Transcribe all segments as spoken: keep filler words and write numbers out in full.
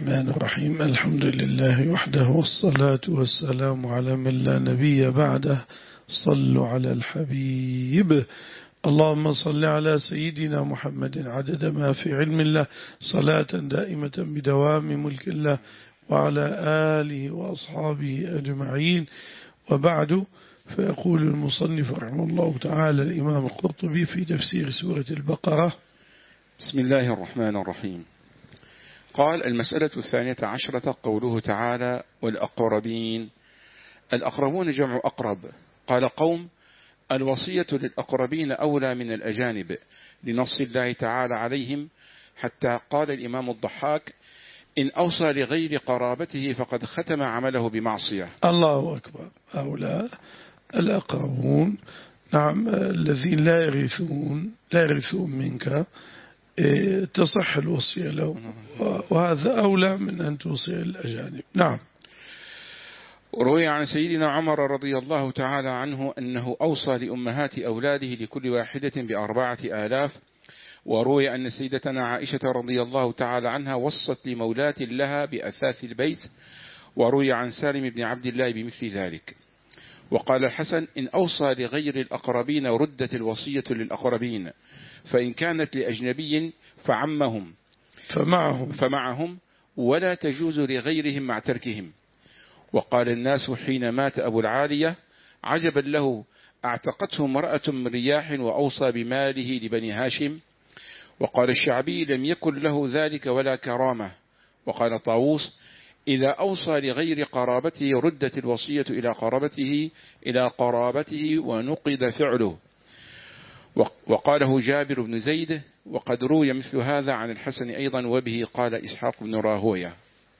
الرحمن الرحيم. الحمد لله وحده، والصلاة والسلام على من لا نبي بعده. صلوا على الحبيب. اللهم صل على سيدنا محمد عدد ما في علم الله، صلاة دائمة بدوام ملك الله، وعلى آله وأصحابه أجمعين. وبعد، فيقول المصنف رحمه الله تعالى الإمام القرطبي في تفسير سورة البقرة: بسم الله الرحمن الرحيم. قال: المسألة الثانية عشرة قوله تعالى: والأقربين. الأقربون جمع أقرب. قال قوم: الوصية للأقربين أولى من الأجانب لنص الله تعالى عليهم، حتى قال الإمام الضحاك: إن أوصى لغير قرابته فقد ختم عمله بمعصية. الله أكبر. أولى الأقربون، نعم، الذين لا يرثون لا يرثون منك تصح الوصية له، وهذا أولى من أن توصي الأجانب. نعم. وروي عن سيدنا عمر رضي الله تعالى عنه أنه أوصى لأمهات أولاده لكل واحدة بأربعة آلاف. وروي أن سيدتنا عائشة رضي الله تعالى عنها وصت لمولاة لها بأثاث البيت. وروي عن سالم بن عبد الله بمثل ذلك. وقال الحسن: إن أوصى لغير الأقربين ردت الوصية للأقربين، فإن كانت لأجنبي فعمهم فمعهم فمعهم ولا تجوز لغيرهم مع تركهم. وقال الناس حين مات أبو العالية: عجبا له، اعتقته امرأة من رياح وأوصى بماله لبني هاشم. وقال الشعبي: لم يكن له ذلك ولا كرامة. وقال طاووس: إذا أوصى لغير قرابته ردت الوصية إلى قرابته إلى قرابته ونقض فعله. وقاله جابر بن زيد. وقد روي مثل هذا عن الحسن أيضا، وبه قال إسحاق بن راهوية.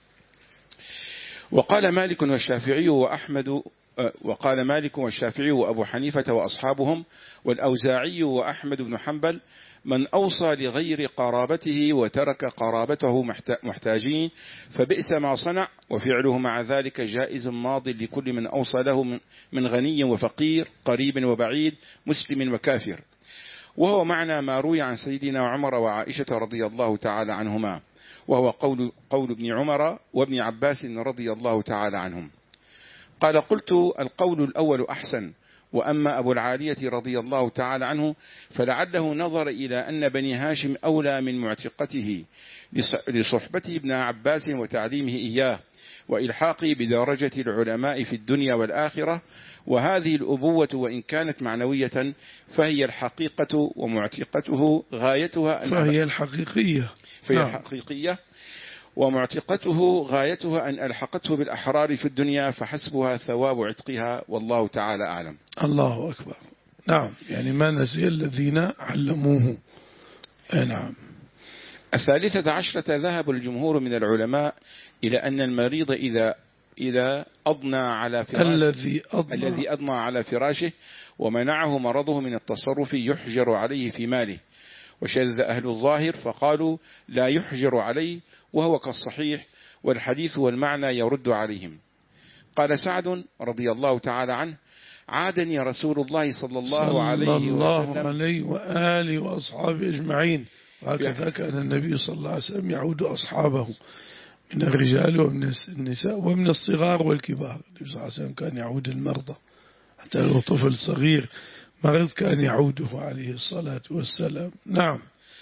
وقال مالك والشافعي وأحمد وقال مالك والشافعي وأبو حنيفة وأصحابهم والأوزاعي وأحمد بن حنبل: من أوصى لغير قرابته وترك قرابته محتاجين فبئس ما صنع، وفعله مع ذلك جائز ماض لكل من أوصى له من غني وفقير، قريب وبعيد، مسلم وكافر. وهو معنى ما روي عن سيدنا عمر وعائشة رضي الله تعالى عنهما، وهو قول, قول ابن عمر وابن عباس رضي الله تعالى عنهم. قال: قلت: القول الأول أحسن. وأما أبو العالية رضي الله تعالى عنه فلعله نظر إلى أن بني هاشم أولى من معتقته لصحبته ابن عباس وتعليمه إياه وإلحاقه بدرجة العلماء في الدنيا والآخرة. وهذه الأبوة وإن كانت معنوية فهي الحقيقة، ومعتقته غايتها فهي الحقيقية فهي الحقيقية ومعتقته غايتها أن ألحقته بالأحرار في الدنيا، فحسبها ثواب عتقها، والله تعالى أعلم. الله أكبر. نعم، يعني ما نسي الذين علموه. نعم. الثالثة عشرة ذهب الجمهور من العلماء إلى أن المريض إذا إذا أضنى على فراشه الذي أضنى, الذي أضنى على فراشه ومنعه مرضه من التصرف يحجر عليه في ماله. وشذ أهل الظاهر فقالوا لا يحجر عليه، وهو كالصحيح، والحديث والمعنى يرد عليهم. قال سعد رضي الله تعالى عنه: عادني رسول الله صلى الله عليه وسلم صلى الله عليه وآله وأصحابه أجمعين. وهكذا كان النبي صلى الله عليه وسلم يعود أصحابه من الرجال ومن النساء ومن الصغار والكبار. النبي صلى الله عليه وسلم كان يعود المرضى، حتى لو طفل صغير مرض كان يعوده عليه الصلاة والسلام. نعم.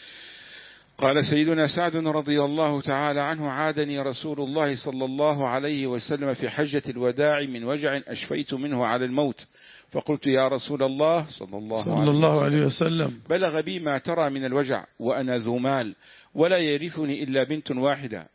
قال سيدنا سعد رضي الله تعالى عنه: عادني رسول الله صلى الله عليه وسلم في حجة الوداع من وجع أشفيت منه على الموت، فقلت: يا رسول الله صلى الله, صلى عليه, الله وسلم عليه وسلم بلغ بي ما ترى من الوجع، وأنا ذو مال ولا يرثني إلا بنت واحدة،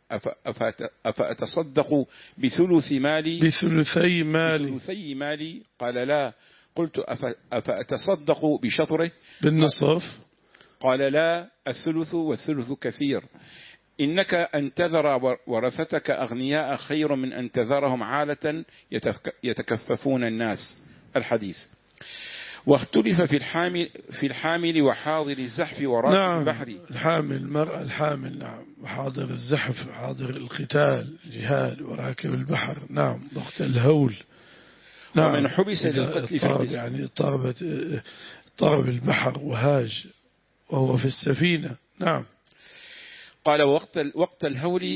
أفأتصدق بثلث مالي بثلثي مالي بثلثي مالي قال: لا. قلت: أفأتصدق بشطره بالنصف؟ قال: لا، الثلث، والثلث كثير. إنك أن تذر ورثتك أغنياء خير من أن تذرهم عالة يتكففون الناس. الحديث. واختلف في الحامل في الحامل وحاضر الزحف وراكب نعم البحر. الحامل، المرأة الحامل، نعم، وحاضر الزحف، حاضر القتال، جهاد، وراكب البحر، نعم، ضغط الهول. نعم. ومن حبس للقتل في القسم، يعني اضطربت اضطرب البحر وهاج وهو في السفينة. نعم. قال: وقت وقت الهول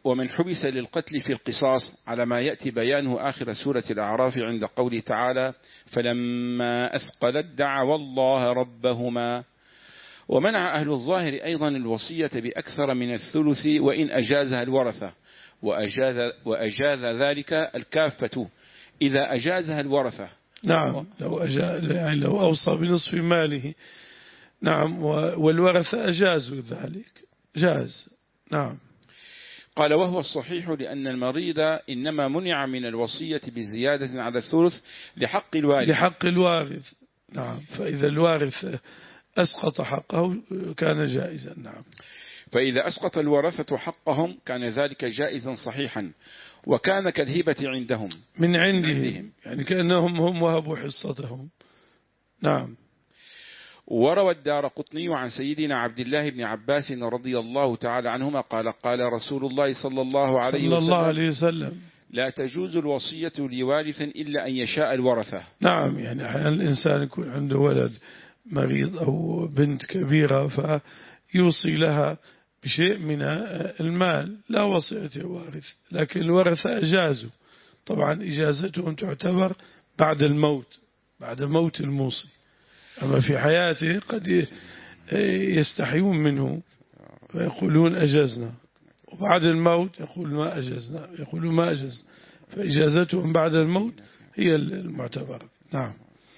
ومن حبس للقتل في القصاص على ما يأتي بيانه آخر سورة الأعراف عند قوله تعالى فلما أثقلت دعوا الله ربهما. ومنع أهل الظاهر أيضا الوصية بأكثر من الثلث وإن أجازها الورثة، وأجاز, وأجاز ذلك الكافة إذا أجازها الورثة. نعم، لو, يعني لو أوصى بنصف ماله. نعم، والورثة أجازوا ذلك، جاز. نعم. قال وهو الصحيح لأن المريض إنما منع من الوصية بزيادة على الثلث لحق الوارث لحق الوارث. نعم، فإذا الوارث أسقط حقه كان جائزا. نعم. فإذا أسقط الورثة حقهم كان ذلك جائزا صحيحا، وكان كالهبة عندهم من عندهم، يعني كأنهم هم وهبوا حصتهم. نعم. وروى الدارقطني عن سيدنا عبد الله بن عباس رضي الله تعالى عنهما قال قال رسول الله صلى الله عليه صلى وسلم, الله عليه وسلم لا تجوز الوصية لوارث إلا أن يشاء الورثة. نعم، يعني أحيانا الإنسان يكون عنده ولد مريض أو بنت كبيرة فيوصي لها بشيء من المال، لا وصية الوارث، لكن الورثة أجازوا. طبعا إجازتهم تعتبر بعد الموت، بعد موت الموصي. أما في حياته قد يستحيون منه ويقولون أجزنا، وبعد الموت يقول ما أجزنا، يقولون ما أجزنا، فإجازتهم بعد الموت هي المعتبرة. نعم.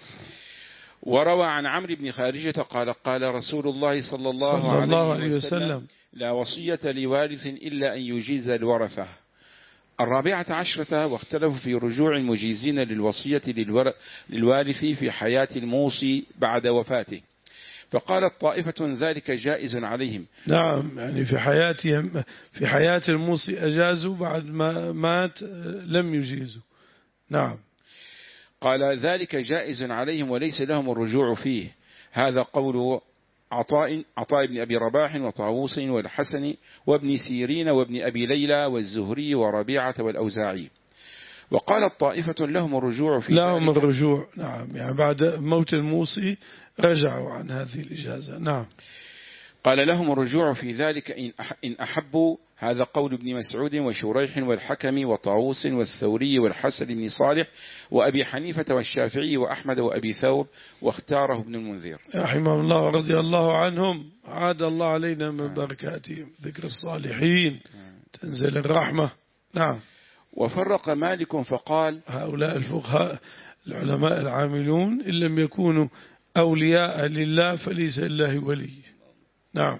وروى عن عمرو بن خارجة قال قال رسول الله صلى الله, صلى الله عليه وسلم, وسلم لا وصية لوارث إلا أن يجيز الورثة. الرابعة عشرة واختلفوا في رجوع المجيزين للوصية للوارث في حياة الموصي بعد وفاته، فقالت طائفة ذلك جائز عليهم. نعم، يعني في حياتهم في حياة الموصي أجازوا، بعد ما مات لم يجيزوا. نعم. قال ذلك جائز عليهم وليس لهم الرجوع فيه. هذا قول عطاء عطاء بن أبي رباح وطاووس والحسن وابن سيرين وابن أبي ليلى والزهري وربيعة والأوزاعي. وقالت طائفة لهم الرجوع في لهم الرجوع. نعم، يعني بعد موت الموصي رجعوا عن هذه الإجازة. نعم. قال لهم الرجوع في ذلك إن أحبوا. هذا قول ابن مسعود وشريح والحكم وطاووس والثوري والحسن بن صالح وأبي حنيفة والشافعي وأحمد وأبي ثور، واختاره ابن المنذر رحمه الله رضي الله عنهم. عاد الله علينا من بركاتهم، ذكر الصالحين تنزل الرحمة. نعم. وفرق مالك فقال هؤلاء الفقهاء العلماء العاملون إن لم يكونوا أولياء لله فليس الله ولي. نعم.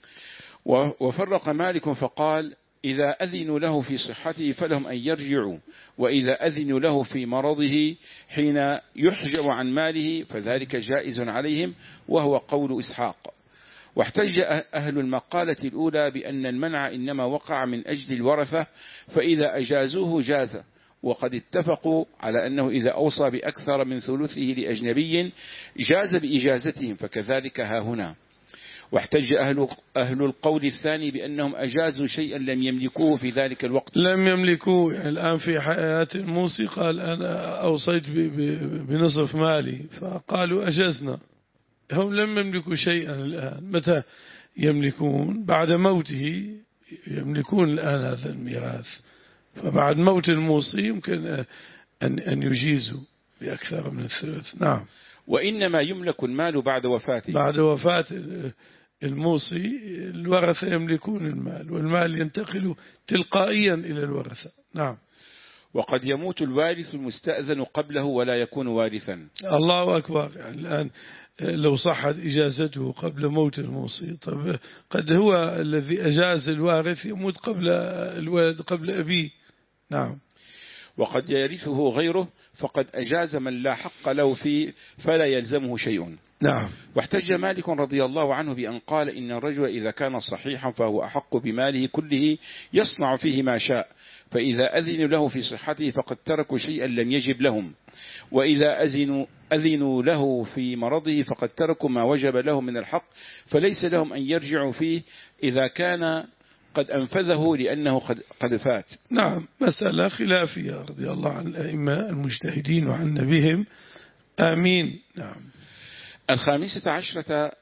وفرق مالك فقال إذا أذنوا له في صحته فلهم أن يرجعوا، وإذا أذنوا له في مرضه حين يحجب عن ماله فذلك جائز عليهم، وهو قول إسحاق. واحتج أهل المقالة الأولى بأن المنع إنما وقع من أجل الورثة، فإذا أجازوه جاز، وقد اتفقوا على أنه إذا أوصى بأكثر من ثلثه لأجنبي جاز بإجازتهم، فكذلك ها هنا. واحتج أهل, أهل القول الثاني بأنهم أجازوا شيئا لم يملكوه في ذلك الوقت. لم يملكوه، يعني الآن في حياة الموصي قال أنا أوصيت بنصف مالي، فقالوا أجزنا. هم لم يملكوا شيئا الآن. متى يملكون؟ بعد موته يملكون الآن هذا الميراث، فبعد موت الموصي يمكن أن أن يجيزوا بأكثر من الثلث. نعم. وإنما يملك المال بعد وفاته. بعد وفاة الموصي الورثة يملكون المال، والمال ينتقل تلقائيا إلى الورثة. نعم. وقد يموت الوارث المستأذن قبله ولا يكون وارثا. الله أكبر. يعني الآن لو صحت إجازته قبل موت الموصي، طب قد هو الذي أجاز الوارث يموت قبل الولد قبل أبيه. نعم. وقد يرثه غيره، فقد أجاز من لا حق له فيه فلا يلزمه شيء. نعم. واحتج مالك رضي الله عنه بأن قال إن الرجل إذا كان صحيحا فهو أحق بماله كله يصنع فيه ما شاء، فإذا أذنوا له في صحته فقد تركوا شيئا لم يجب لهم، وإذا أذنوا, أذنوا له في مرضه فقد تركوا ما وجب له من الحق، فليس لهم أن يرجعوا فيه إذا كان قد أنفذه لأنه قد, قد فات. نعم، مسألة خلافية رضي الله عن الأئمة المجتهدين وعن نبيهم. آمين. نعم. الخامسة عشرة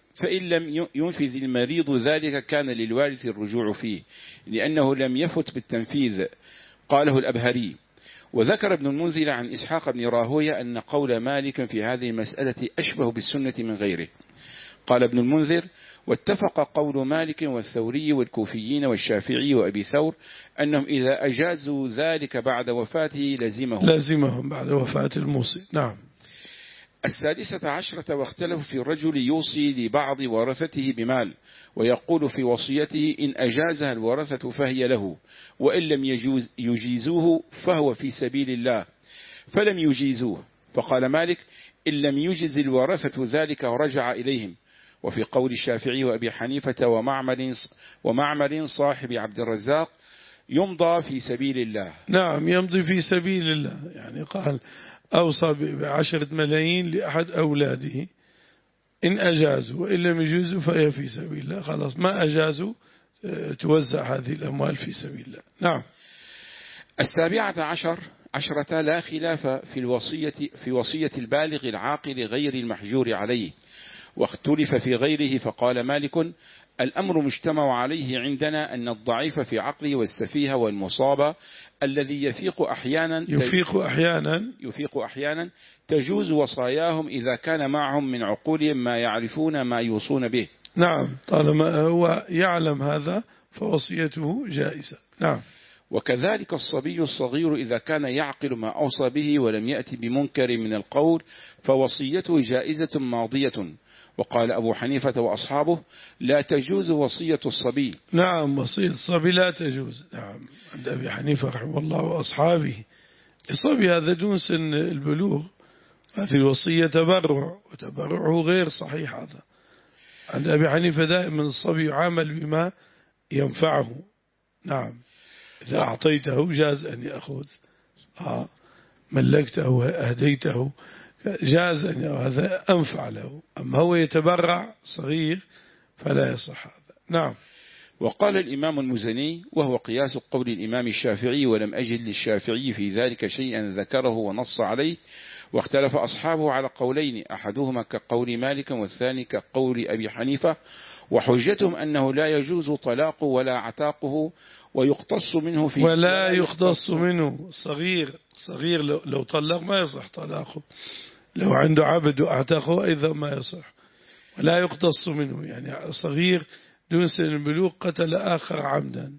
فإن لم ينفذ المريض ذلك كان للوارث الرجوع فيه لأنه لم يفت بالتنفيذ. قاله الأبهري. وذكر ابن المنذر عن إسحاق بن راهوية أن قول مالك في هذه المسألة أشبه بالسنة من غيره. قال ابن المنذر: واتفق قول مالك والثوري والكوفيين والشافعي وأبي ثور أنهم إذا أجازوا ذلك بعد وفاته لزمهم لازمهم بعد وفاة الموصي. نعم. السادسة عشرة: واختلفوا في الرجل يوصي لبعض ورثته بمال ويقول في وصيته إن أجازها الورثة فهي له، وإن لم يجوز يجيزوه فهو في سبيل الله، فلم يجيزوه. فقال مالك: إن لم يجز الورثة ذلك رجع إليهم. وفي قول الشافعي وأبي حنيفة ومعمر ومعمر صاحب عبد الرزاق: يمضى في سبيل الله. نعم، يمضي في سبيل الله، يعني قال أوصى بعشرة ملايين لأحد أولاده إن أجازوا، وإن لم يجوزوا فهي في سبيل الله. خلاص ما أجازوا توزع هذه الأموال في سبيل الله. نعم. السابعة عشر عشرة: لا خلاف في الوصية في وصية البالغ العاقل غير المحجور عليه، واختلف في غيره. فقال مالك: الأمر مجتمع عليه عندنا أن الضعيف في عقله والسفيه والمصاب الذي يفيق أحيانا يفيق أحيانا يفيق أحيانا تجوز وصاياهم إذا كان معهم من عقولهم ما يعرفون ما يوصون به. نعم، طالما هو يعلم هذا فوصيته جائزة. نعم. وكذلك الصبي الصغير إذا كان يعقل ما أوصى به ولم يأتي بمنكر من القول فوصيته جائزة ماضية. وقال أبو حنيفة وأصحابه: لا تجوز وصية الصبي. نعم، وصية الصبي لا تجوز. نعم، عند أبي حنيفة رحمه الله وأصحابه. الصبي هذا دون سن البلوغ، هذه الوصية تبرع، وتبرعه غير صحيح. هذا عند أبي حنيفة دائما الصبي يعامل بما ينفعه. نعم، إذا أعطيته جاز أن يأخذ، آه ملكته أهديته جاز أن هذا أنفع له. أما هو يتبرع صغير فلا يصح هذا. نعم. وقال الإمام المزني وهو قياس قول الإمام الشافعي: ولم أجد للشافعي في ذلك شيئا ذكره ونص عليه. واختلف أصحابه على قولين، أحدهما كقول مالك والثاني كقول أبي حنيفة، وحجتهم أنه لا يجوز طلاقه ولا عتاقه ويقتص منه في ولا يختص منه صغير. صغير لو, لو طلق ما يصح طلاقه، لو عنده عبد واعتقه أيضا ما يصح. ولا يقتص منه، يعني صغير دون سن البلوغ قتل آخر عمدا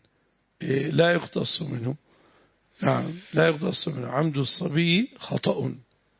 لا يقتص منه. نعم، لا يقتص منه. عمد الصبي خطأ،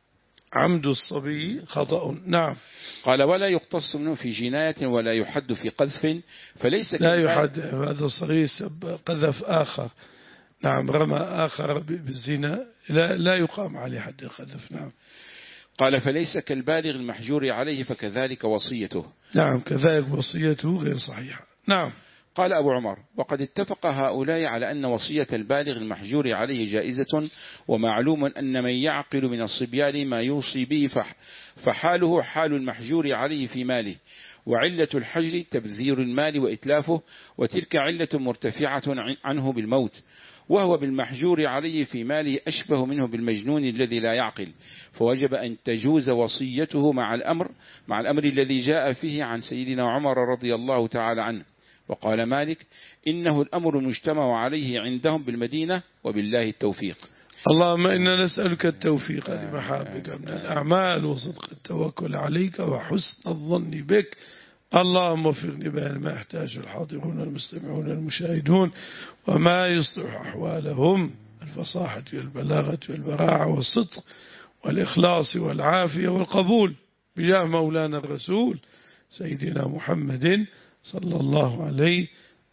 عمد الصبي خطأ. نعم. قال: ولا يقتص منه في جناية ولا يحد في قذف، فليس لا يحد. هذا الصغير سب قذف آخر، نعم، رمى آخر بالزنا، لا, لا يقام عليه حد القذف. نعم. قال: فليس كالبالغ المحجور عليه فكذلك وصيته. نعم، كذلك وصيته غير صحيحة. نعم. قال أبو عمر: وقد اتفق هؤلاء على أن وصية البالغ المحجور عليه جائزة، ومعلوم أن من يعقل من الصبيان ما يوصي به فحاله حال المحجور عليه في ماله، وعلة الحجر تبذير المال وإتلافه، وتلك علة مرتفعة عنه بالموت، وهو بالمحجور عليه في ماله أشبه منه بالمجنون الذي لا يعقل، فوجب أن تجوز وصيته مع الأمر مع الأمر الذي جاء فيه عن سيدنا عمر رضي الله تعالى عنه. وقال مالك: إنه الأمر المجتمع عليه عندهم بالمدينة، وبالله التوفيق. اللهم إنا نسألك التوفيق لمحابك من الأعمال وصدق التوكل عليك وحسن الظن بك. اللهم وفقني بين ما يحتاج الحاضرون المستمعون المشاهدون وما يصلح أحوالهم، الفصاحة والبلاغة والبراعة والصدق والإخلاص والعافية والقبول، بجاه مولانا الرسول سيدنا محمد صلى الله عليه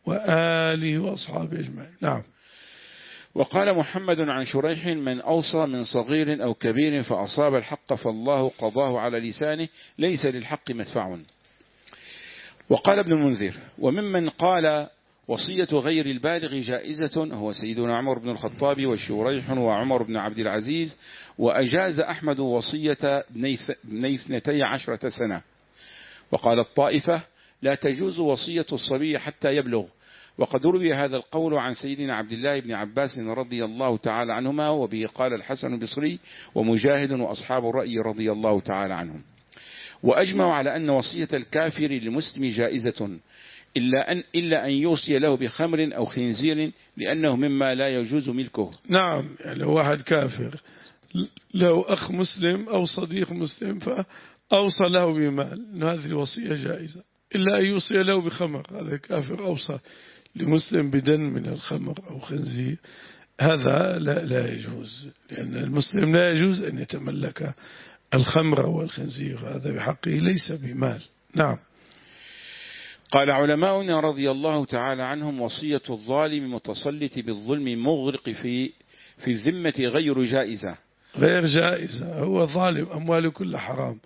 وآله وأصحابه أجمعين. نعم. وقال محمد عن شريح: من أوصى من صغير أو كبير فأصاب الحق فالله قضاه على لسانه، ليس للحق مدفع. وقال ابن المنذر: وممن قال وصية غير البالغ جائزة هو سيدنا عمر بن الخطاب وشريح وعمر بن عبد العزيز، وأجاز أحمد وصية ابني اثنتي عشرة سنة. وقال الطائفة: لا تجوز وصية الصبي حتى يبلغ. وقد روي هذا القول عن سيدنا عبد الله بن عباس رضي الله تعالى عنهما، وبه قال الحسن البصري ومجاهد وأصحاب الرأي رضي الله تعالى عنهم. وأجمعوا على أن وصية الكافر للمسلم جائزة إلا أن, إلا أن يوصي له بخمر أو خنزير لأنه مما لا يجوز ملكه. نعم، يعني لو واحد كافر لو أخ مسلم أو صديق مسلم فأوصى له بمال، هذه الوصية جائزة، إلا أن يوصي له بخمر، هذا كافر أوصى لمسلم بدن من الخمر أو خنزير، هذا لا, لا يجوز، لأن المسلم لا يجوز أن يتملك الخمر والخنزير، هذا بحقه ليس بمال. نعم. قال علماؤنا رضي الله تعالى عنهم: وصية الظالم متسلط بالظلم مغرق في في الذمة غير جائزة. غير جائزة، هو ظالم أمواله كلها حرام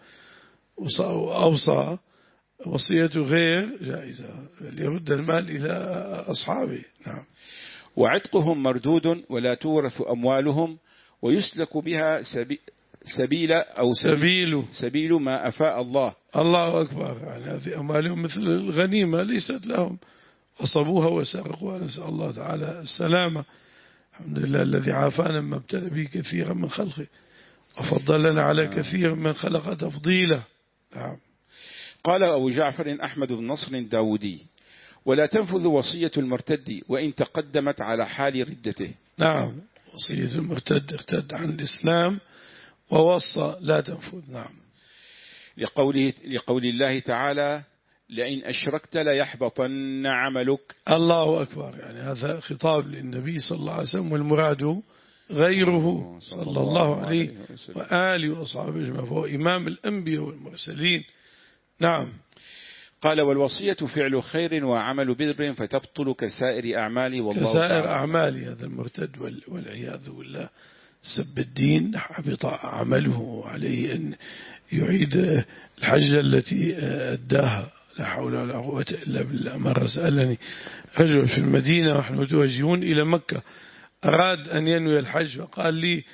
وأوصى وصيته غير جائزة، ليرد المال إلى أصحابه. نعم. وعتقهم مردود ولا تورث أموالهم ويسلك بها سبي سبيل أو سبيل سبيل ما أفاء الله. الله أكبر. يعني هذه أموالهم مثل الغنيمة ليست لهم، غصبوها وسرقوها، نسأل الله تعالى السلامة. الحمد لله الذي عافانا مما ابتلى به كثيرا من خلقه وفضلنا على كثير من خلق تفضيلا. نعم. قال أبو جعفر أحمد بن نصر الداودي: ولا تنفذ وصية المرتد وإن تقدمت على حال ردته. نعم، وصية المرتد ارتد عن الإسلام ووصى لا تنفذ. نعم. لقوله لقول الله تعالى: لئن أشركت ليحبطن عملك. الله أكبر. يعني هذا خطاب للنبي صلى الله عليه وسلم، والمراد غيره صلى الله عليه وآله وأصحابه أجمعين، فهو إمام الأنبياء والمرسلين. نعم. قال: والوصية فعل خير وعمل بر فتبطل كسائر أعمالي والله كسائر تعالى. أعمالي. هذا المرتد والعياذ بالله سب الدين، حبط عمله، عليه أن يعيد الحجة التي أداها. لا حول ولا قوة إلا بالله. مرة سألني رجل في المدينة ونحن متوجهون إلى مكة، أراد أن ينوي الحج، فقال لي: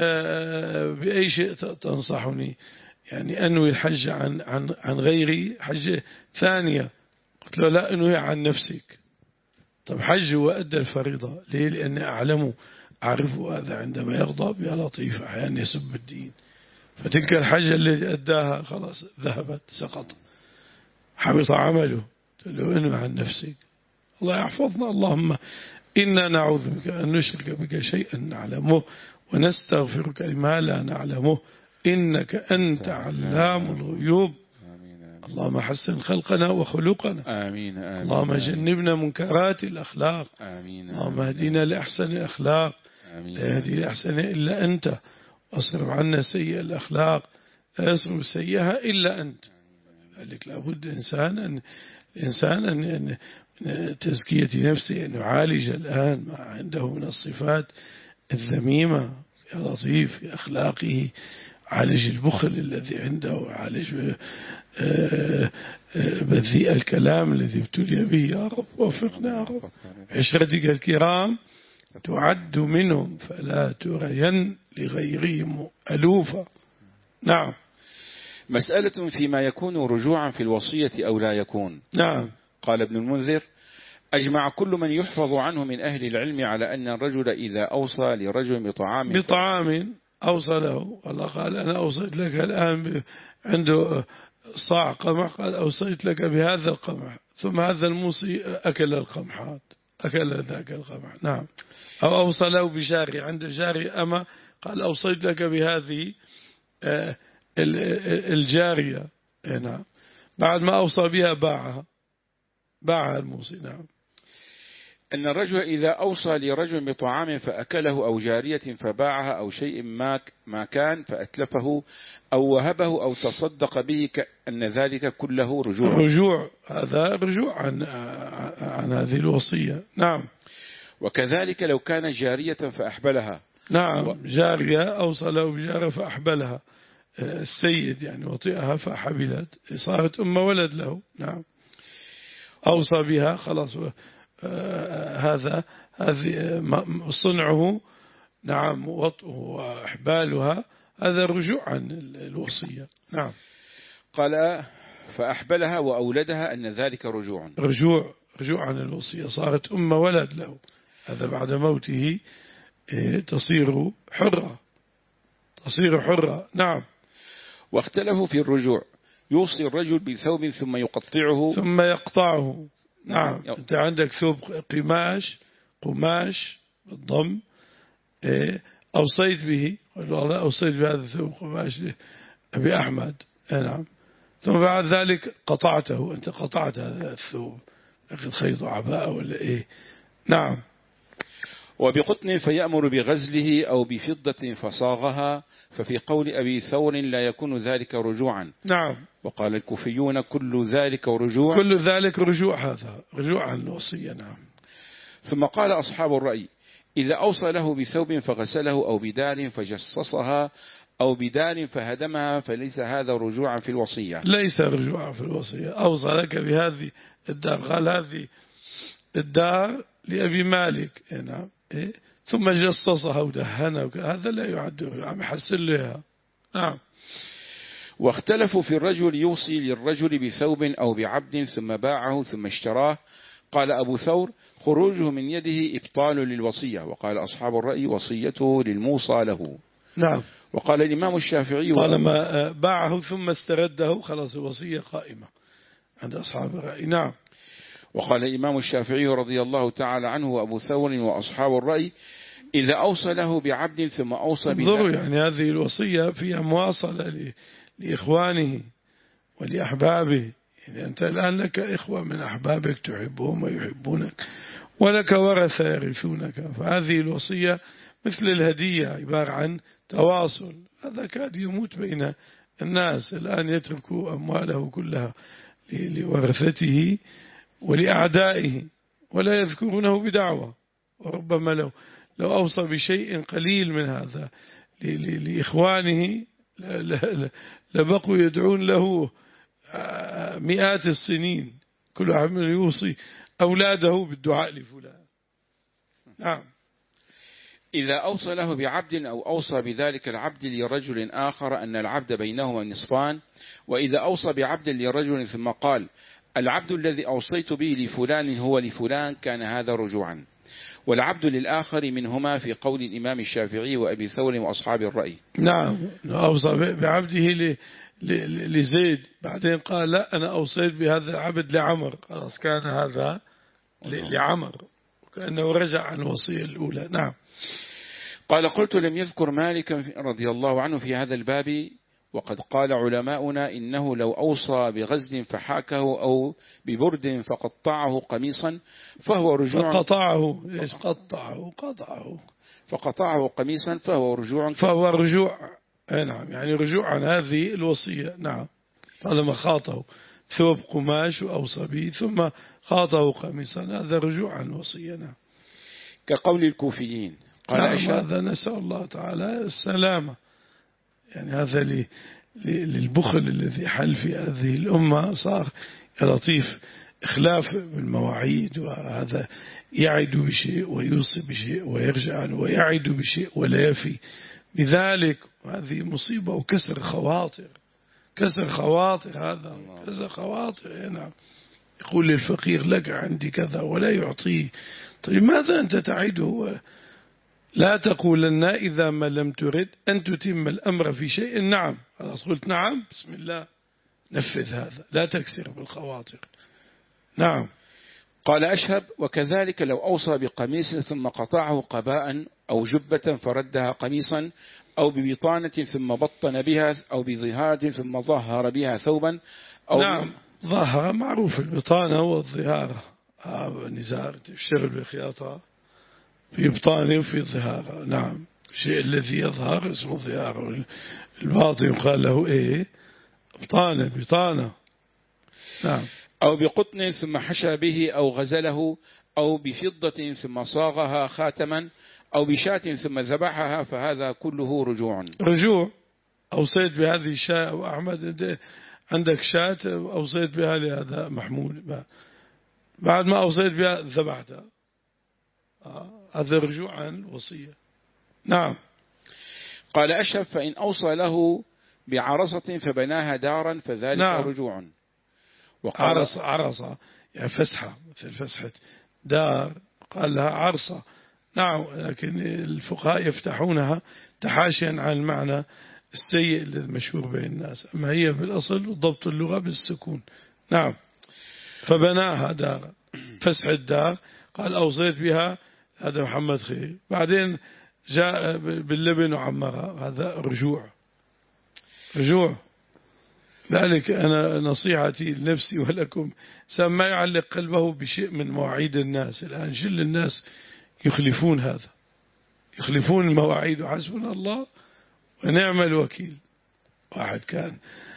بأي شيء تنصحني؟ يعني أنوي الحج عن عن عن غيري، حجة ثانية. قلت له: لا، أنوي عن نفسك. طب حج وأدى الفريضة، ليه؟ لأني أعلمه أعرفه هذا عندما يغضب يا لطيف أحيانا يسب الدين، فتلك الحجة التي أداها خلاص ذهبت، سقط، حبط عمله. قلت له: انوي عن نفسك. الله يحفظنا. اللهم إنا نعوذ بك أن نشرك بك شيئا نعلمه ونستغفرك لما لا نعلمه إنك أنت علام الغيوب. اللهم حسن خلقنا وخلقنا. آمين. آمين. اللهم جنبنا منكرات الأخلاق. آمين. اللهم اهدنا لأحسن الأخلاق. لا يهدي لأحسن إلا أنت، واصرف عنا سيئ الأخلاق لا يصرف السيئة إلا أنت. ذلك لابد إنسان أن إنسان أن تزكية نفسه، أن يعالج الآن ما عنده من الصفات الذميمة يا لطيف في أخلاقه، عالج البخل الذي عنده، عالج بذيء الكلام الذي ابتلي به. يا رب وفقنا يا رب. عشرتك الكرام تعد منهم فلا ترين لغيرهم ألوفا. نعم. مسألة فيما يكون رجوعا في الوصية أو لا يكون. نعم. قال ابن المنذر: أجمع كل من يحفظ عنه من أهل العلم على أن الرجل إذا أوصى لرجل بطعام بطعام أوصى له، والله قال: أنا أوصيت لك الآن عنده صاع قمح، قال: أوصيت لك بهذا القمح، ثم هذا الموصي أكل القمحات، أكل ذاك القمح. نعم. أو أوصى له بجاري، عنده جاري أما، قال: أوصيت لك بهذه الجارية. نعم. بعد ما أوصى بها باعها، باعها الموصي. نعم. أن الرجل إذا أوصى لرجل بطعام فأكله أو جارية فباعها أو شيء ما ما كان فأتلفه أو وهبه أو تصدق به، أن ذلك كله رجوع. رجوع، هذا رجوع عن عن هذه الوصية. نعم. وكذلك لو كان جارية فأحبلها. نعم. جارية أوصى له بجارة فأحبلها، السيد يعني وطئها فحبلت، صارت أم ولد له. نعم. أوصى بها خلاص، آه هذا هذه صنعه. نعم. وطئه وإحبالها هذا الرجوع عن الوصية. نعم. قال: فأحبلها وأولدها، أن ذلك رجوع. رجوع رجوع عن الوصية، صارت أم ولد له، هذا بعد موته تصير حرة، تصير حرة. نعم. واختلفوا في الرجوع، يوصي الرجل بثوب ثم يقطعه ثم يقطعه. نعم. نعم. أنت عندك ثوب قماش قماش بالضم، أوصيت به، والله أوصيت بهذا الثوب قماش أبي أحمد. نعم. ثم بعد ذلك قطعته، أنت قطعت هذا الثوب، أخذ خيط عباءة ولا إيه. نعم. وبقطن فيأمر بغزله أو بفضة فصاغها، ففي قول أبي ثور لا يكون ذلك رجوعا. نعم. وقال الكوفيون كل ذلك رجوع، كل ذلك رجوع، هذا رجوع عن الوصية. نعم. ثم قال أصحاب الرأي إذا أوصى له بثوب فغسله أو بدار فجصصها أو بدار فهدمها فليس هذا رجوعا في الوصية. ليس رجوعا في الوصية. أوصى لك بهذه الدار، قال هذه الدار لأبي مالك. نعم. إيه؟ ثم جصصها ودهنها، هذا لا يعد عم يحسن لها. نعم. واختلفوا في الرجل يوصي للرجل بثوب أو بعبد ثم باعه ثم اشتراه. قال أبو ثور خروجه من يده إبطال للوصية. وقال أصحاب الرأي وصيته للموصى له. نعم. وقال الإمام الشافعي طالما باعه ثم استرده خلاص الوصية قائمة عند أصحاب الرأي. نعم. وقال الإمام الشافعي رضي الله تعالى عنه وأبو ثور وأصحاب الرأي إذا أوصى له بعبد ثم أوصى انظروا، يعني هذه الوصية فيها مواصلة لإخوانه ولأحبابه. يعني أنت الآن لك إخوة من أحبابك تحبهم ويحبونك، ولك ورثة يرثونك، فهذه الوصية مثل الهدية، عبارة عن تواصل. هذا كاد يموت بين الناس الآن، يتركوا أمواله كلها لورثته ولأعدائه ولا يذكرونه بدعوة. وربما لو لو أوصى بشيء قليل من هذا لإخوانه لبقوا يدعون له مئات السنين، كل واحد يوصي أولاده بالدعاء لفلان. نعم. إذا أوصى له بعبد أو أوصى بذلك العبد لرجل آخر أن العبد بينهما نصفان. وإذا أوصى بعبد لرجل ثم قال العبد الذي أوصيت به لفلان هو لفلان كان هذا رجوعا. والعبد للآخر منهما في قول الإمام الشافعي وأبي ثور وأصحاب الرأي. نعم. أوصى بعبده لزيد، بعدين قال لا أنا أوصيت بهذا العبد لعمر، خلاص كان هذا لعمر، كأنه رجع عن الوصية الأولى. نعم. قال قلت لم يذكر مالك رضي الله عنه في هذا الباب، وقد قال علماؤنا إنه لو أوصى بغزل فحاكه أو ببرد فقطعه قميصا فهو رجوع. فقطعه إيش قطعه قطعه فقطعه قميصا فهو رجوع. فهو رجوع. نعم. يعني رجوع عن هذه الوصية. نعم. طالما خاطه ثوب قماش وأوصى به ثم خاطه قميصا، هذا رجوع عن الوصية. نعم. كقول الكوفيين. قال نعم. أشهد هذا نسأل الله تعالى السلامة. يعني هذا لي للبخل الذي حل في هذه الأمة صار يا لطيف إخلاف بالمواعيد، وهذا يعد بشيء ويوصي بشيء ويرجع عنه ويعد بشيء ولا يفي بذلك. هذه مصيبة وكسر خواطر، كسر خواطر، هذا كسر خواطر. نعم. يقول للفقير لك عندي كذا ولا يعطيه. طيب ماذا أنت تعده؟ لا تقولن إذا ما لم ترد أن تتم الأمر في شيء نعم. خلاص قلت نعم بسم الله نفذ هذا، لا تكسر بالخواطر. نعم. قال أشهب وكذلك لو أوصى بقميص ثم قطعه قباء أو جبة فردها قميصا أو ببطانة ثم بطن بها أو بظهار ثم ظهر بها ثوبا أو نعم. ظهر معروف البطانة والظهارة. آه نزار تشتغل بخياطة في بطانة وفي ظهارة. نعم. الشيء الذي يظهر اسمه ظهارة، الباطن قال له ايه بطانة بطانة. نعم. أو بقطن ثم حشى به أو غزله أو بفضة ثم صاغها خاتما أو بشاة ثم ذبحها فهذا كله رجوع. رجوع. أوصيت بهذه الشاة وأحمد عندك شاة أوصيت بها لهذا محمود، بعد ما أوصيت بها ذبحتها، هذا رجوع عن الوصية. نعم. قال أشهب فإن أوصى له بعرصة فبناها دارا فذلك نعم. رجوع. عرصة عرصة يعني فسحة، مثل فسحة دار قال لها عرصة. نعم. لكن الفقهاء يفتحونها تحاشيا عن المعنى السيء الذي مشهور بين الناس، أما هي بالأصل ضبط اللغة بالسكون. نعم. فبناها دار، فسح الدار، قال أوصيت بها هذا محمد خير، بعدين جاء باللبن وعمرها، هذا رجوع رجوع. ذلك أنا نصيحتي لنفسي ولكم، ما يعلق قلبه بشيء من مواعيد الناس. الآن جل الناس يخلفون هذا، يخلفون المواعيد، وحسبنا الله ونعم الوكيل. واحد كان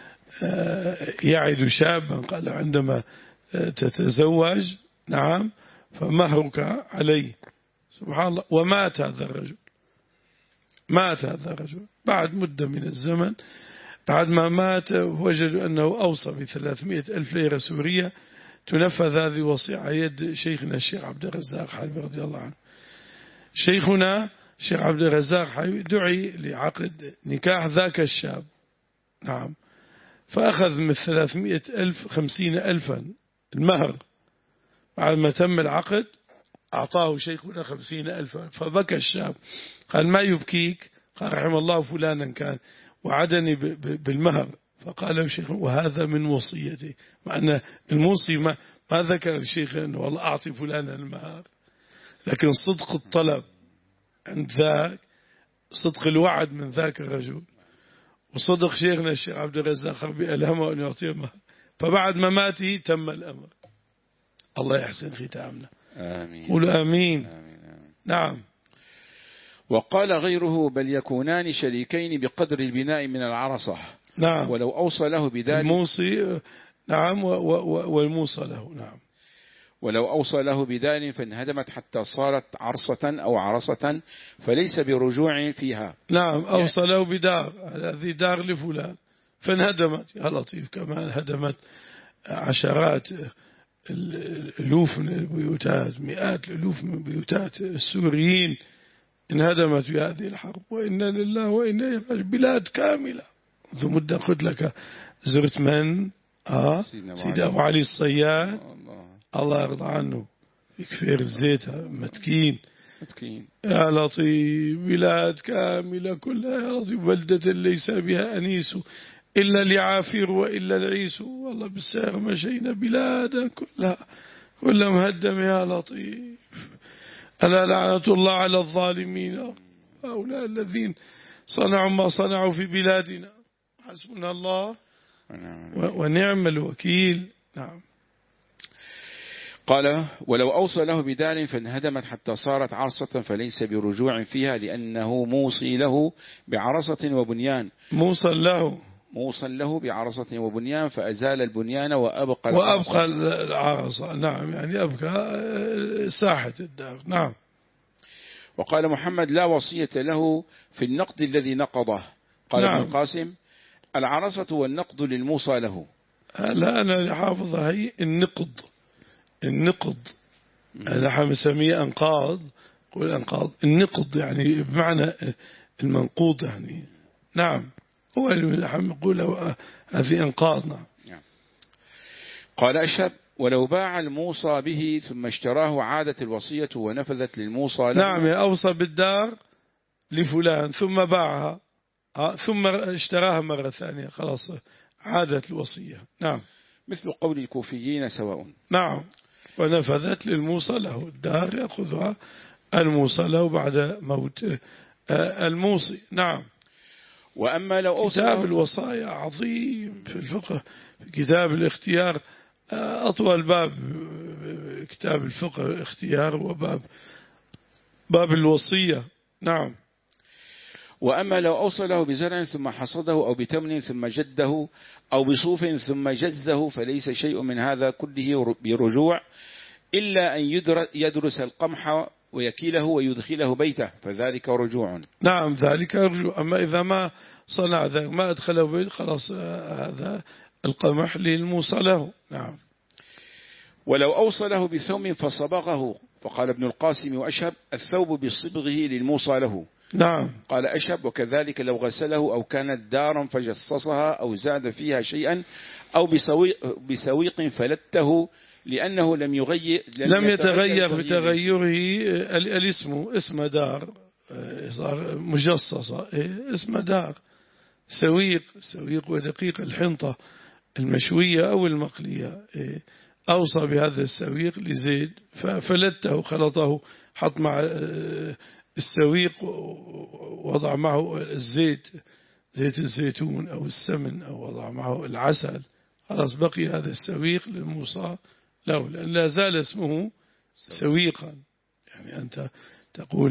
يعد شابا قال عندما تتزوج نعم فمهرك عليه، سبحان الله. ومات هذا الرجل، مات هذا الرجل بعد مدة من الزمن. بعد ما مات وجدوا أنه أوصى بثلاثمائة ألف ليرة سورية تنفذ هذه الوصية على يد شيخنا الشيخ عبد الرزاق حلبي رضي الله عنه. شيخنا الشيخ عبد الرزاق حلبي دعي لعقد نكاح ذاك الشاب نعم، فأخذ من ثلاثمائة ألف خمسين ألفا المهر. بعد ما تم العقد أعطاه شيخنا خمسين ألفا، فبكى الشاب قال ما يبكيك؟ قال رحم الله فلانا كان وعدني بالمهر. فقال له شيخ وهذا من وصيتي، مع أن الموصي ما, ما ذكر الشيخ أنه والله أعطي فلانا المهر، لكن صدق الطلب عند ذاك، صدق الوعد من ذاك الرجل، وصدق شيخنا الشيخ عبد الرزاق بألهمه أن يعطيه المهر. فبعد مماته تم الأمر. الله يحسن ختامنا. آمين. قل آمين. آمين. آمين. نعم. وقال غيره بل يكونان شريكين بقدر البناء من العرصة. نعم. ولو أوصى له بذلك الموصي نعم والموصى له. نعم. ولو أوصى له بذلك فانهدمت حتى صارت عرصة أو عرصة فليس برجوع فيها. نعم. أوصى له بدار، هذه دار لفلان فانهدمت، يا لطيف كمان هدمت عشرات الألوف من البيوتات، مئات الألوف من بيوتات السوريين انهدمت في هذه الحرب، وإنا لله وإنا إليه راجعون. بلاد كاملة. ذو مدة قلت لك زرت من آه سيدنا أبو علي الصياد الله, الله يرضى عنه، يكفير الزيت متكين متكين يا لطيف. بلاد كاملة كلها يا لطيف، بلدة ليس بها أنيس إلا اليعافير وإلا العيس. والله بالسير مشينا بلادا كلها كلها مهدم يا لطيف. ألا لعنة الله على الظالمين، هؤلاء الذين صنعوا ما صنعوا في بلادنا. حسبنا الله ونعم الوكيل. نعم. قال ولو أوصى له بدار فانهدمت حتى صارت عرصة فليس برجوع فيها، لأنه موصي له بعرصة وبنيان. موصى له موصى له بعرصة وبنيان فأزال البنيان وأبقى العرصة. وأبقى العرصة. نعم، يعني أبقى ساحة الدار. نعم. وقال محمد لا وصية له في النقد الذي نقضه. قال نعم. ابن القاسم العرصة والنقد للموصى له. لا أنا حافظها هي النقض. النقض أنا حمسميه أنقاض، قول أنقاض. النقض يعني بمعنى المنقوض يعني. نعم. هو اللي يقول هذه انقاض. نعم. قال أشهب ولو باع الموصى به ثم اشتراه عادت الوصية ونفذت للموصى له. نعم، أوصى بالدار لفلان ثم باعها ثم اشتراها مرة ثانية، خلاص عادت الوصية. نعم. مثل قول الكوفيين سواء. نعم. ونفذت للموصى له، الدار يأخذها الموصى له بعد موت الموصي. نعم. وأما لو أوصى كتاب الوصايا عظيم في الفقه، في كتاب الاختيار أطول باب كتاب الفقه اختيار، وباب باب الوصية. نعم. وأما لو أوصى له بزرع ثم حصده أو بتمن ثم جده أو بصوف ثم جزه فليس شيء من هذا كله برجوع إلا أن يدرس القمح ويكيله ويدخله بيته فذلك رجوع. نعم ذلك رجوع. أما إذا ما صنع ذلك ما أدخله بيت خلاص هذا القمح للموصى له. نعم. ولو أوصى له بثوم فصبغه فقال ابن القاسم وأشهب الثوب بصبغه للموصى له. نعم. قال أشهب وكذلك لو غسله أو كانت دارا فجصصها أو زاد فيها شيئا أو بسويق, بسويق فلته لأنه لم يغير لم, لم يتغير بتغيره الاسم، اسم دار صار مجصصة اسم دار. سويق سويق ودقيق الحنطة المشوية أو المقلية، أوصى بهذا السويق لزيد ففلته خلطه، حط مع السويق ووضع معه الزيت، زيت الزيتون أو السمن، أو وضع معه العسل، خلاص بقي هذا السويق للموصى له، لأن لا زال اسمه سويقا. يعني أنت تقول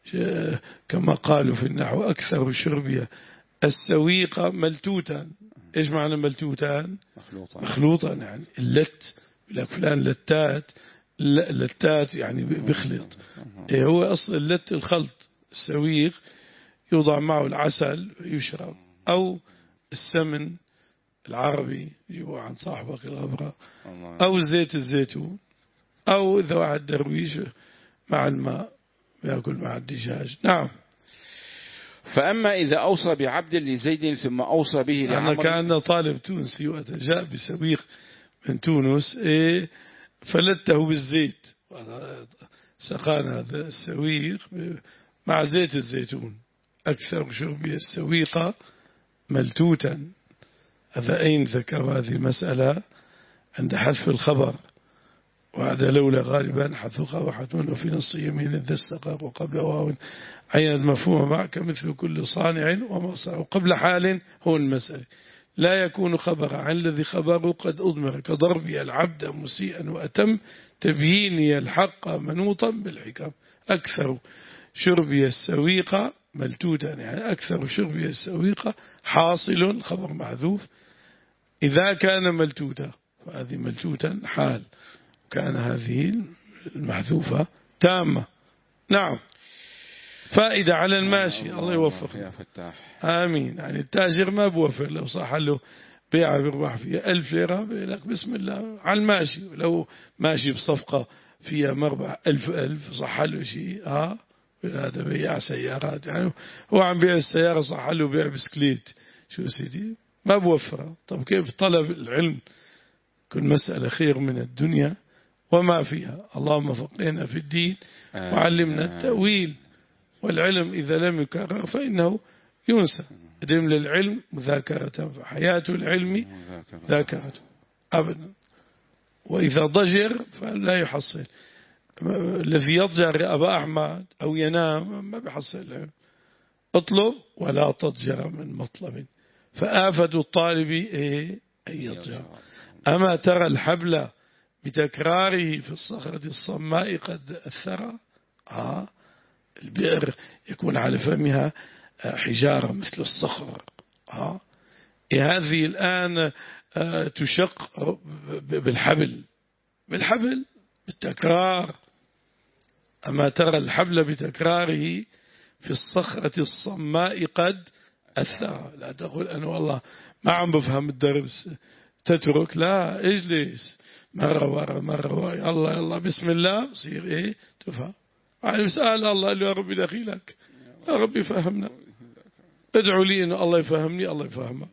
كما قالوا في النحو أكثر شربية السويقة ملتوتا. إيش معنى ملتوتا؟ مخلوطا, مخلوطا يعني اللت، لك فلان لتات، لتات يعني بخلط. إيه هو أصل اللت الخلط. السويق يوضع معه العسل يشرب، أو السمن العربي يجيبه عن صاحبك الغبرة، أو زيت الزيتون، أو إذا واحد درويش مع الماء يأكل مع الدجاج. نعم. فأما إذا أوصى بعبد لزيد ثم أوصى به لعمر. أنا كان طالب تونسي وأتجاء بسويق من تونس، إيه فلته بالزيت، سقانا هذا السويق مع زيت الزيتون. أكثر شربي السويقة ملتوتا. هذا أين ذكر هذه المسألة؟ عند حذف الخبر، وعد لولا غالبا حذف وحتمن وفي نص يمين ذا استقاق وقبل واو عين المفهوم معك مثل كل صانع وما صنع. قبل حال هو المسألة لا يكون خبر عن الذي خبره قد أضمر، كضربي العبد مسيئا وأتم تبييني الحق منوطا بالحكم. أكثر شربي السويقة ملتوتا، يعني أكثر شربي السويقة حاصل، خبر محذوف إذا كان ملتوتا، فهذه ملتوتا حال، كان هذه المحذوفة تامة. نعم. فائدة على الماشي، الله يوفق يا فتاح. آمين. يعني التاجر ما بوفر، لو صح له بيعة بيربح فيها ألف ليرة بيقولك بسم الله على الماشي، لو ماشي بصفقة فيها مربح ألف ألف صح له شيء، ها هذا بيع سيارات، يعني هو عم بيع السيارة صح له بيع بسكليت، شو سيدي ما بوفره. طب كيف طلب العلم؟ كل مسألة خير من الدنيا وما فيها. اللهم فقهنا في الدين وعلمنا التأويل. والعلم إذا لم يكرر فإنه ينسى. دم للعلم مذاكرة، فحياة العلم ذاكرة أبدا. وإذا ضجر فلا يحصل. الذي يضجر أبا أحمد أو ينام ما بيحصل العلم. اطلب ولا تضجر من مطلب، فآفة الطالب إيه؟ أن يضجر. أما ترى الحبل بتكراره في الصخرة الصماء قد أثر. آه البئر يكون على فمها حجارة مثل الصخر. آه هذه الآن آه تشق بالحبل، بالحبل بالتكرار. أما ترى الحبل بتكراره في الصخرة الصماء قد أثر. لا تقول أنا والله ما عم بفهم الدرس، تترك، لا اجلس مرة ورا مرة ورا، يلا يلا بسم الله بصير ايه تفهم. اسأل الله اللي يا ربي دخيلك، يا ربي فهمنا، ادعو لي إن الله يفهمني الله يفهمك،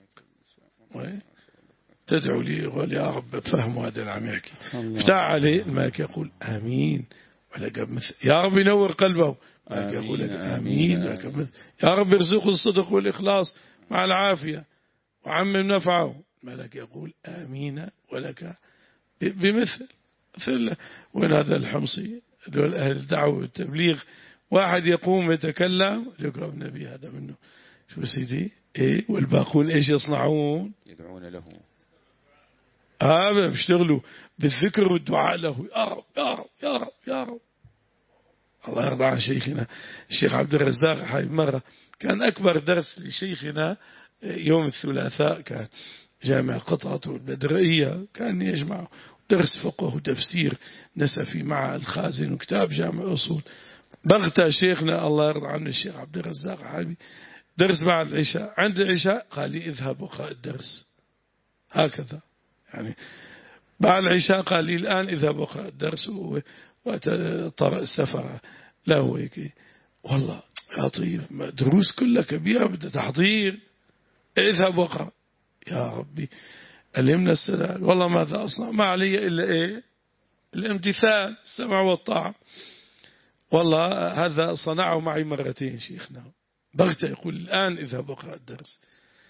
تدعو لي يقول يا رب بفهم هذا اللي عم يحكي، افتح عليه الملك يقول آمين، ولقب مثل يا رب ينور قلبه، الملك يقول لك آمين، ولقب مثل يا رب يرزقه الصدق والإخلاص مع العافية وعمم نفعه، الملك يقول آمين ولك بمثل. مثل وين هذا الحمصي دول أهل الدعوة والتبليغ، واحد يقوم يتكلم يقرأ النبي هذا منه شو سيدي إيه، والباقون إيش يصنعون؟ يدعون له، هذا بيشتغلوا بالذكر والدعاء له، يا رب يا رب يا رب يا رب. الله يرضى عن شيخنا الشيخ عبد الرزاق. هاي مرة كان أكبر درس لشيخنا يوم الثلاثاء، كان جامع القطعة والبدرية، كان يجمع درس فقه وتفسير نسفي مع الخازن وكتاب جامع أصول. بغتة شيخنا الله يرضى عنه الشيخ عبد الرزاق حبيبي درس بعد العشاء، عند العشاء قال لي اذهب وقرأ الدرس، هكذا يعني بعد العشاء قال لي الآن اذهب وقرأ الدرس وطرق السفر له هيك. والله يا طيب دروس كلها كبيرة بدها تحضير، اذهب وقرأ. يا ربي ألهمنا السلام، والله ماذا أصنع، ما علي إلا إيه الامتثال السمع والطاعة. والله هذا صنعه معي مرتين شيخنا، بغتة يقول الآن اذهب وقرأ الدرس.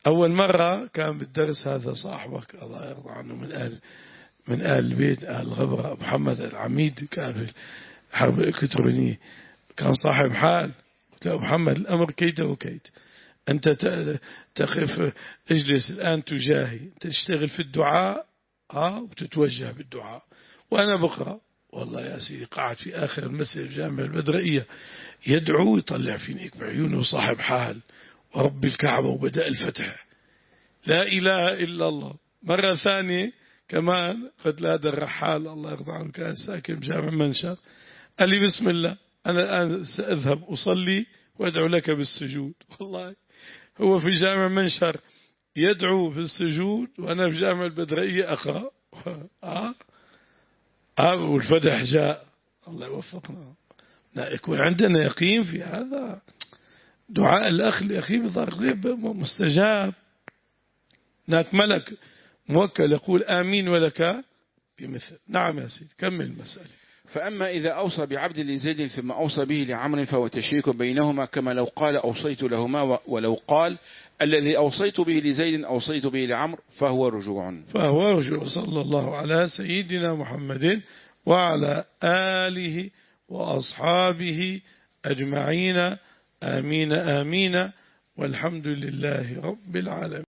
أول مرة كان بالدرس هذا صاحبك الله يرضى عنه من أهل من أهل البيت أهل الغبرة محمد العميد كان في الحرب الإلكترونية كان صاحب حال. قلت له محمد الأمر كيت وكيت أنت تقف اجلس الآن تجاهي تشتغل في الدعاء ها وتتوجه بالدعاء وأنا بقرأ. والله يا سيدي قاعد في آخر المسجد في جامع البدرية يدعو يطلع فينيك بعيونه صاحب حال ورب الكعبة وبدأ الفتح لا إله إلا الله. مرة ثانية كمان قد هذا الرحال الله يرضى عنه كان ساكن بجامع منشر قال لي بسم الله أنا الآن سأذهب أصلي وأدعو لك بالسجود. والله هو في جامع منشر يدعو في السجود وأنا في جامع البدرية أقرأ آه آه والفتح جاء. الله يوفقنا يكون عندنا يقين في هذا. دعاء الأخ لأخيه بضرب مستجاب. هناك ملك موكل يقول آمين ولك بمثل. نعم يا سيدي كمل المسألة. فأما إذا أوصى بعبد لزيد ثم أوصى به لعمر فهو تشريك بينهما كما لو قال أوصيت لهما ولو قال الذي أوصيت به لزيد أوصيت به لعمر فهو رجوع. فهو رجوع. صلى الله على سيدنا محمد وعلى آله وأصحابه أجمعين آمين آمين والحمد لله رب العالمين.